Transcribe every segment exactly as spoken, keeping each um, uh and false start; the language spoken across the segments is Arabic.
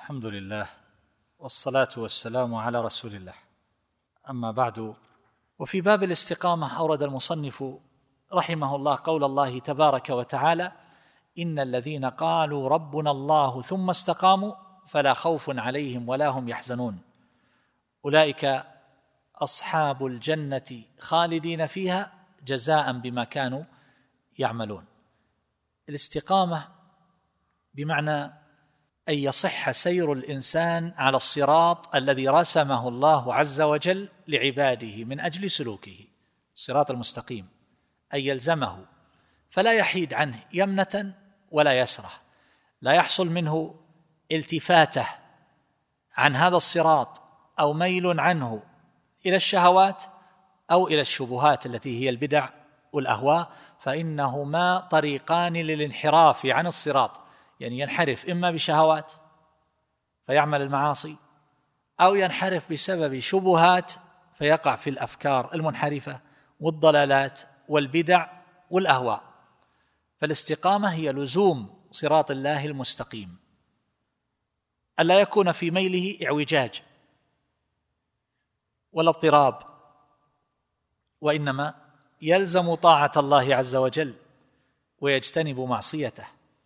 الحمد لله والصلاة والسلام على رسول الله، أما بعد. وفي باب الاستقامة أورد المصنف رحمه الله قول الله تبارك وتعالى: إن الذين قالوا ربنا الله ثم استقاموا فلا خوف عليهم ولا هم يحزنون أولئك أصحاب الجنة خالدين فيها جزاء بما كانوا يعملون. الاستقامة بمعنى أن يصح سير الإنسان على الصراط الذي رسمه الله عز وجل لعباده من أجل سلوكه، الصراط المستقيم، أن يلزمه فلا يحيد عنه يمنة ولا يسرة، لا يحصل منه التفاته عن هذا الصراط أو ميل عنه إلى الشهوات أو إلى الشبهات التي هي البدع والأهواء، فإنهما طريقان للانحراف عن الصراط، يعني ينحرف إما بشهوات فيعمل المعاصي، أو ينحرف بسبب شبهات فيقع في الأفكار المنحرفة والضلالات والبدع والأهواء. فالاستقامة هي لزوم صراط الله المستقيم، ألا يكون في ميله اعوجاج ولا اضطراب، وإنما يلزم طاعة الله عز وجل ويجتنب معصيته.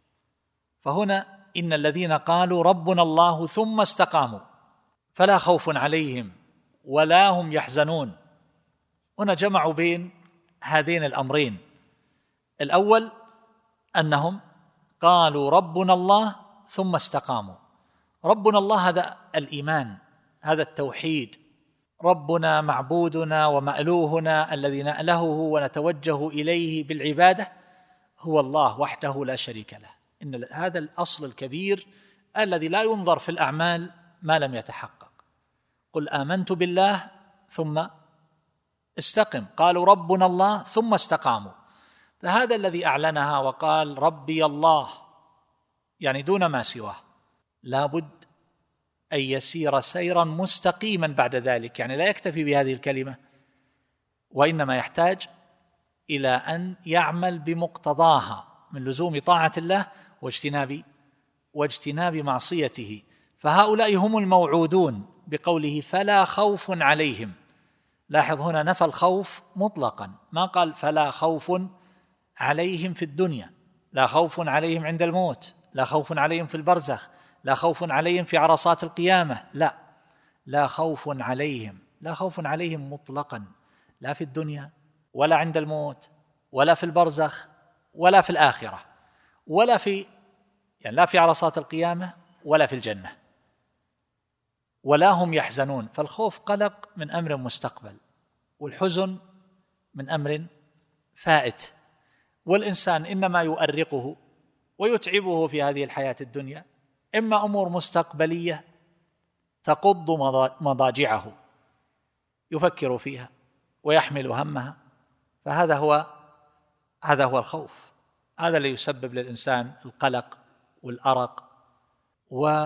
فهنا إن الذين قالوا ربنا الله ثم استقاموا فلا خوف عليهم ولا هم يحزنون. هنا جمعوا بين هذين الأمرين: الأول أنهم قالوا ربنا الله ثم استقاموا. ربنا الله هذا الإيمان، هذا التوحيد، ربنا معبودنا ومألوهنا الذي نألهه ونتوجه إليه بالعبادة هو الله وحده لا شريك له. إن هذا الأصل الكبير الذي لا ينظر في الأعمال ما لم يتحقق. قل آمنت بالله ثم استقم، قالوا ربنا الله ثم استقاموا، فهذا الذي أعلنها وقال ربي الله، يعني دون ما سواه، لابد أن يسير سيرا مستقيما بعد ذلك، يعني لا يكتفي بهذه الكلمة، وإنما يحتاج إلى أن يعمل بمقتضاها من لزوم طاعة الله واجتناب واجتناب معصيته. فهؤلاء هم الموعودون بقوله فلا خوف عليهم. لاحظ هنا نفى الخوف مطلقا، ما قال فلا خوف عليهم في الدنيا، لا خوف عليهم عند الموت، لا خوف عليهم في البرزخ، لا خوف عليهم في عرصات القيامة، لا لا خوف عليهم، لا خوف عليهم مطلقا، لا في الدنيا ولا عند الموت ولا في البرزخ ولا في الآخرة ولا في يعني لا في عرصات القيامة ولا في الجنة، ولا هم يحزنون. فالخوف قلق من أمر مستقبل، والحزن من أمر فائت، والإنسان إنما يؤرقه ويتعبه في هذه الحياة الدنيا إما أمور مستقبلية تقض مضاجعه يفكر فيها ويحمل همها، فهذا هو هذا هو الخوف، هذا اللي يسبب للإنسان القلق والأرق، و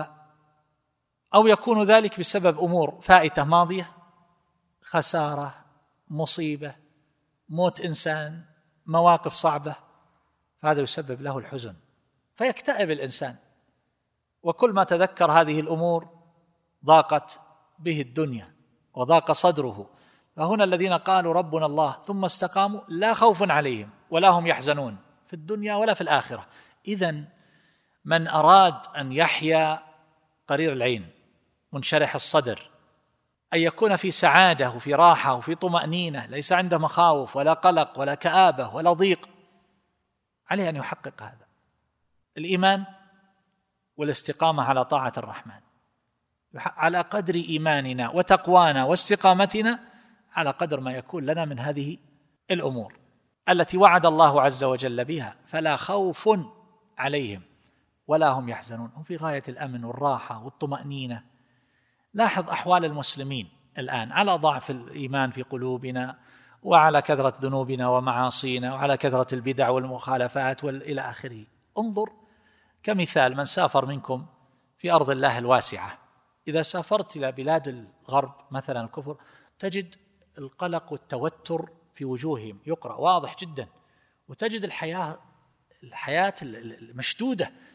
أو يكون ذلك بسبب أمور فائتة ماضية، خسارة، مصيبة، موت إنسان، مواقف صعبة، فهذا يسبب له الحزن فيكتئب الإنسان، وكل ما تذكر هذه الأمور ضاقت به الدنيا وضاق صدره. فهنا الذين قالوا ربنا الله ثم استقاموا لا خوف عليهم ولا هم يحزنون في الدنيا ولا في الآخرة. إذن من أراد أن يحيا قرير العين منشرح الصدر، أن يكون في سعادة وفي راحة وفي طمأنينة، ليس عنده مخاوف ولا قلق ولا كآبة ولا ضيق، عليه أن يحقق هذا الإيمان والاستقامة على طاعة الرحمن. على قدر إيماننا وتقوانا واستقامتنا على قدر ما يكون لنا من هذه الأمور التي وعد الله عز وجل بها، فلا خوف عليهم ولا هم يحزنون، هم في غاية الأمن والراحة والطمأنينة. لاحظ أحوال المسلمين الآن على ضعف الإيمان في قلوبنا، وعلى كثرة ذنوبنا ومعاصينا، وعلى كثرة البدع والمخالفات وإلى آخره. انظر كمثال من سافر منكم في أرض الله الواسعة، إذا سافرت إلى بلاد الغرب مثلا الكفر تجد القلق والتوتر في وجوههم يقرأ واضح جدا، وتجد الحياة الحياة المشدودة،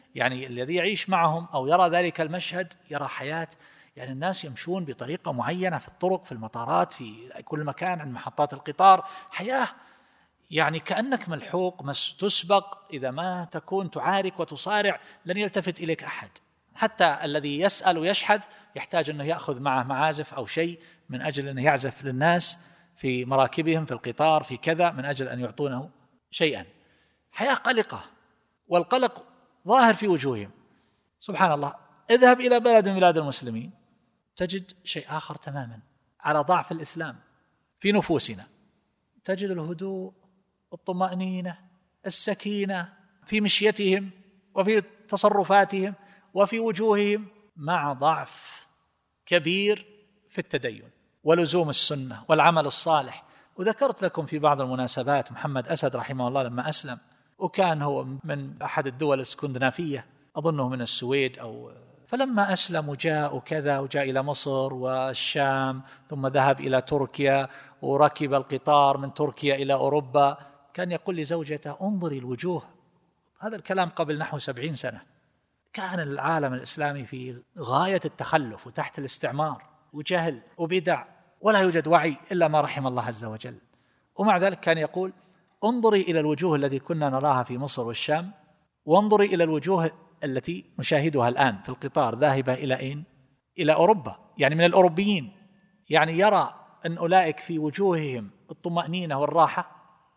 يعني الذي يعيش معهم أو يرى ذلك المشهد يرى حياة، يعني الناس يمشون بطريقة معينة في الطرق، في المطارات، في كل مكان، عند محطات القطار، حياة يعني كأنك ملحوق تسبق، إذا ما تكون تعارك وتصارع لن يلتفت إليك أحد. حتى الذي يسأل ويشحذ يحتاج أنه يأخذ معه معازف أو شيء من أجل أنه يعزف للناس في مراكبهم في القطار في كذا، من أجل أن يعطونه شيئا. حياة قلقة، والقلق ظاهر في وجوههم. سبحان الله، اذهب إلى بلد من بلاد المسلمين تجد شيء آخر تماما، على ضعف الإسلام في نفوسنا. تجد الهدوء، الطمأنينة، السكينة في مشيتهم وفي تصرفاتهم وفي وجوههم، مع ضعف كبير في التدين ولزوم السنة والعمل الصالح. وذكرت لكم في بعض المناسبات محمد أسد رحمه الله لما أسلم، وكان هو من أحد الدول الاسكندنافية، أظنه من السويد أو، فلما أسلم وجاء وكذا، وجاء إلى مصر والشام، ثم ذهب إلى تركيا وركب القطار من تركيا إلى أوروبا، كان يقول لزوجته انظري الوجوه. هذا الكلام قبل نحو سبعين سنة. كان العالم الإسلامي في غاية التخلف وتحت الاستعمار وجهل وبدع، ولا يوجد وعي إلا ما رحم الله عز وجل. ومع ذلك كان يقول انظري إلى الوجوه التي كنا نراها في مصر والشام، وانظري إلى الوجوه التي نشاهدها الآن في القطار ذاهبة إلى أين؟ إلى أوروبا، يعني من الأوروبيين. يعني يرى أن أولئك في وجوههم الطمأنينة والراحة،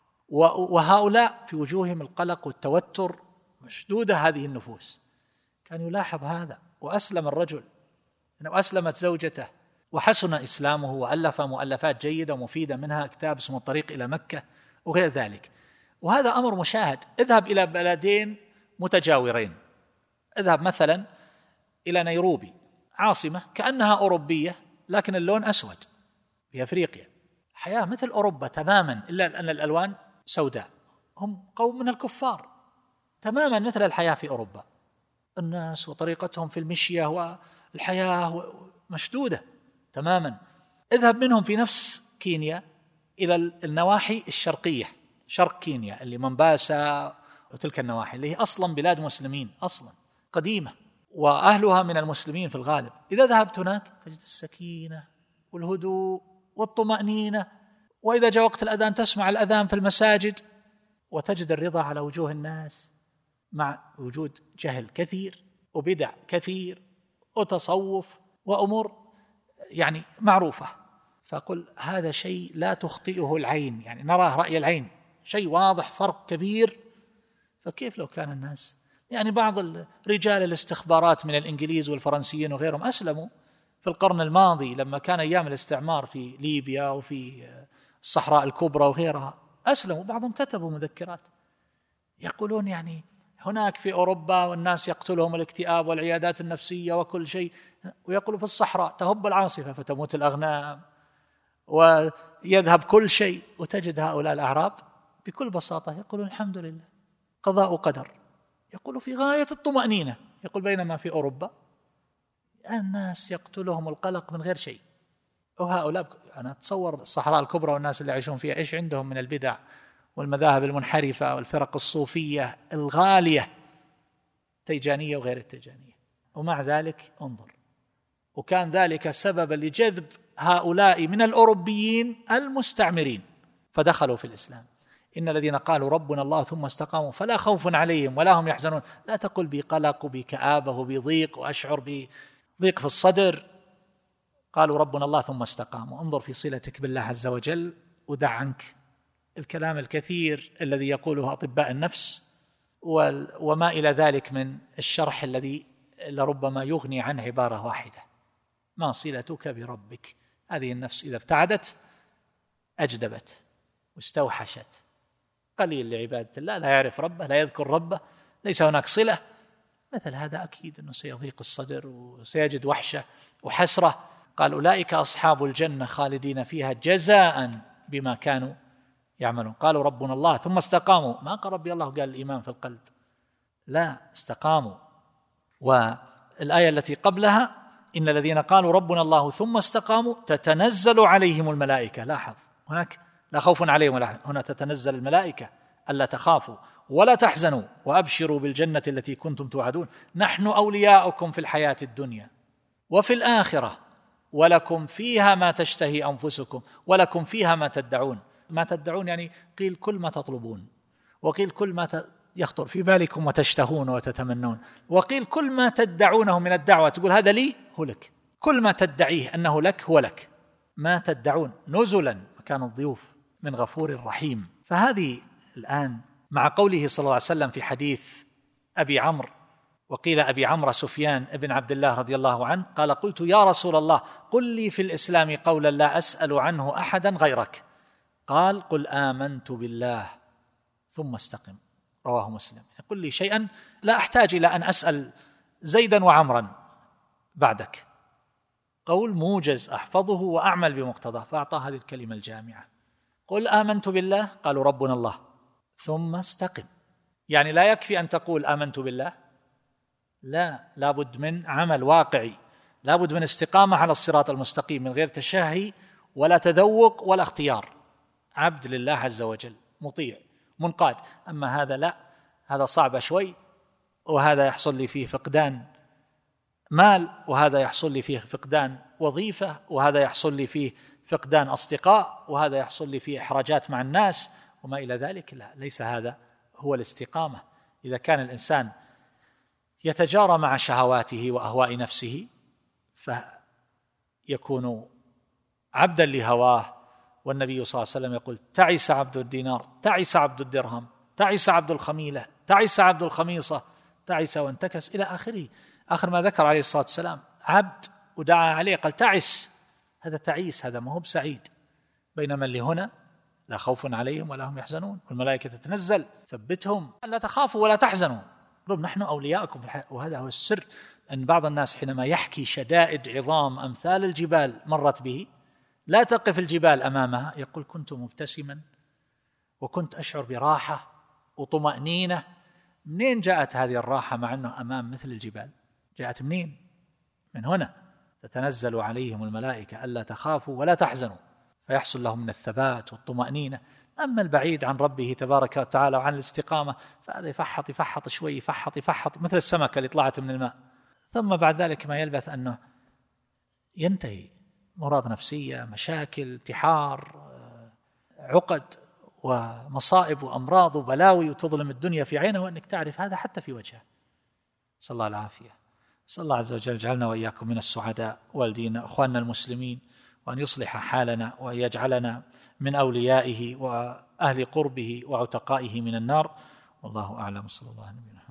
وهؤلاء في وجوههم القلق والتوتر، مشدودة هذه النفوس. كان يلاحظ هذا، وأسلم الرجل، وأسلمت زوجته، وحسن إسلامه، وألف مؤلفات جيدة ومفيدة، منها كتاب اسمه الطريق إلى مكة وغير ذلك. وهذا أمر مشاهد. اذهب إلى بلدين متجاورين، اذهب مثلا إلى نيروبي، عاصمة كأنها أوروبية لكن اللون أسود، في أفريقيا، حياة مثل أوروبا تماما، إلا أن الألوان سوداء. هم قوم من الكفار تماما، مثل الحياة في أوروبا، الناس وطريقتهم في المشية والحياة مشدودة تماما. اذهب منهم في نفس كينيا إلى النواحي الشرقية، شرق كينيا اللي منباسا وتلك النواحي، اللي هي أصلا بلاد مسلمين أصلا قديمة، وأهلها من المسلمين في الغالب. إذا ذهبت هناك تجد السكينة والهدوء والطمأنينة، وإذا جاء وقت الأذان تسمع الأذان في المساجد، وتجد الرضا على وجوه الناس، مع وجود جهل كثير وبدع كثير وتصوف وأمور يعني معروفة. فقل هذا شيء لا تخطئه العين، يعني نراه رأي العين، شيء واضح، فرق كبير. فكيف لو كان الناس، يعني بعض رجال الاستخبارات من الإنجليز والفرنسيين وغيرهم أسلموا في القرن الماضي، لما كان أيام الاستعمار في ليبيا وفي الصحراء الكبرى وغيرها، أسلموا. بعضهم كتبوا مذكرات يقولون يعني هناك في أوروبا والناس يقتلهم الاكتئاب والعيادات النفسية وكل شيء، ويقولوا في الصحراء تهب العاصفة فتموت الأغنام ويذهب كل شيء، وتجد هؤلاء الأعراب بكل بساطة يقولون الحمد لله قضاء وقدر، يقولوا في غاية الطمأنينة. يقول بينما في أوروبا الناس يقتلهم القلق من غير شيء. وهؤلاء أنا أتصور الصحراء الكبرى والناس اللي يعيشون فيها إيش عندهم من البدع والمذاهب المنحرفة والفرق الصوفية الغالية، تيجانية وغير التيجانية. ومع ذلك انظر، وكان ذلك سببا لجذب هؤلاء من الأوروبيين المستعمرين فدخلوا في الإسلام. إن الذين قالوا ربنا الله ثم استقاموا فلا خوف عليهم ولا هم يحزنون. لا تقل بقلق وبكآبة وبضيق وأشعر بضيق في الصدر. قالوا ربنا الله ثم استقاموا. انظر في صلتك بالله عز وجل، ودع عنك الكلام الكثير الذي يقوله أطباء النفس وما إلى ذلك من الشرح الذي لربما يغني عنه عبارة واحدة: ما صلتك بربك. هذه النفس إذا ابتعدت أجدبت واستوحشت. قليل لعبادة الله، لا يعرف ربه، لا يذكر ربه، ليس هناك صلة. مثل هذا أكيد أنه سيضيق الصدر وسيجد وحشة وحسرة. قال أولئك أصحاب الجنة خالدين فيها جزاء بما كانوا يعملون. قالوا ربنا الله ثم استقاموا. ما قال ربي الله قال الإيمان في القلب، لا، استقاموا. والآية التي قبلها إن الذين قالوا ربنا الله ثم استقاموا تتنزل عليهم الملائكة. لاحظ هناك لا خوف عليهم ولا، هنا تتنزل الملائكة ألا تخافوا ولا تحزنوا وأبشروا بالجنة التي كنتم توعدون نحن أولياؤكم في الحياة الدنيا وفي الآخرة ولكم فيها ما تشتهي أنفسكم ولكم فيها ما تدعون. ما تدعون يعني قيل كل ما تطلبون، وقيل كل ما يخطر في بالكم وتشتهون وتتمنون، وقيل كل ما تدعونه من الدعوة، تقول هذا لي هو لك، كل ما تدعيه أنه لك هو لك. ما تدعون نزلا مكان الضيوف من غفور رحيم. فهذه الآن مع قوله صلى الله عليه وسلم في حديث أبي عمرو، وقيل أبي عمرو سفيان ابن عبد الله رضي الله عنه قال قلت يا رسول الله قل لي في الإسلام قولا لا أسأل عنه أحدا غيرك، قال قل آمنت بالله ثم استقم، رواه مسلم. قل لي شيئا لا أحتاج إلى أن أسأل زيدا وعمرا بعدك، قول موجز أحفظه وأعمل بمقتضاه، فأعطى هذه الكلمة الجامعة. قل آمنت بالله، قالوا ربنا الله، ثم استقم. يعني لا يكفي أن تقول آمنت بالله، لا، لابد من عمل واقعي، لابد من استقامة على الصراط المستقيم من غير تشهي ولا تذوق ولا اختيار، عبد لله عز وجل مطيع منقاد. أما هذا لا، هذا صعب شوي، وهذا يحصل لي فيه فقدان مال، وهذا يحصل لي فيه فقدان وظيفة، وهذا يحصل لي فيه فقدان أصدقاء، وهذا يحصل لي فيه إحراجات مع الناس وما إلى ذلك. لا، ليس هذا هو الاستقامة. إذا كان الإنسان يتجارى مع شهواته وأهواء نفسه فيكون عبدا لهواه. والنبي صلى الله عليه وسلم يقول تعس عبد الدينار، تعس عبد الدرهم، تعس عبد الخميلة، تعس عبد الخميصة، تعس وانتكس إلى آخره. آخر ما ذكر عليه الصلاة والسلام عبد ودعا عليه قال تعس، هذا تعيس، هذا ما هو بسعيد. بينما اللي هنا لا خوف عليهم ولا هم يحزنون، والملائكة تتنزل ثبتهم لا تخافوا ولا تحزنوا، رب نحن أولياؤكم في الحياة. وهذا هو السر، أن بعض الناس حينما يحكي شدائد عظام أمثال الجبال مرت به لا تقف الجبال أمامها، يقول كنت مبتسما وكنت أشعر براحة وطمأنينة. منين جاءت هذه الراحة مع أنه أمام مثل الجبال؟ جاءت منين؟ من هنا تتنزل عليهم الملائكة ألا تخافوا ولا تحزنوا، فيحصل لهم من الثبات والطمأنينة. أما البعيد عن ربه تبارك وتعالى وعن الاستقامة فهذا يفحط يفحط شوي، يفحط يفحط مثل السمكة اللي طلعت من الماء، ثم بعد ذلك ما يلبث أنه ينتهي. مرض نفسية، مشاكل، انتحار، عقد ومصائب وأمراض وبلاوي، وتظلم الدنيا في عينه، وأنك تعرف هذا حتى في وجهه. صلى الله العافية. صلى الله عز وجل جعلنا وإياكم من السعداء والدينا أخواننا المسلمين، وأن يصلح حالنا وأن يجعلنا من أوليائه وأهل قربه وعتقائه من النار. والله أعلم. صلى الله عليه وسلم.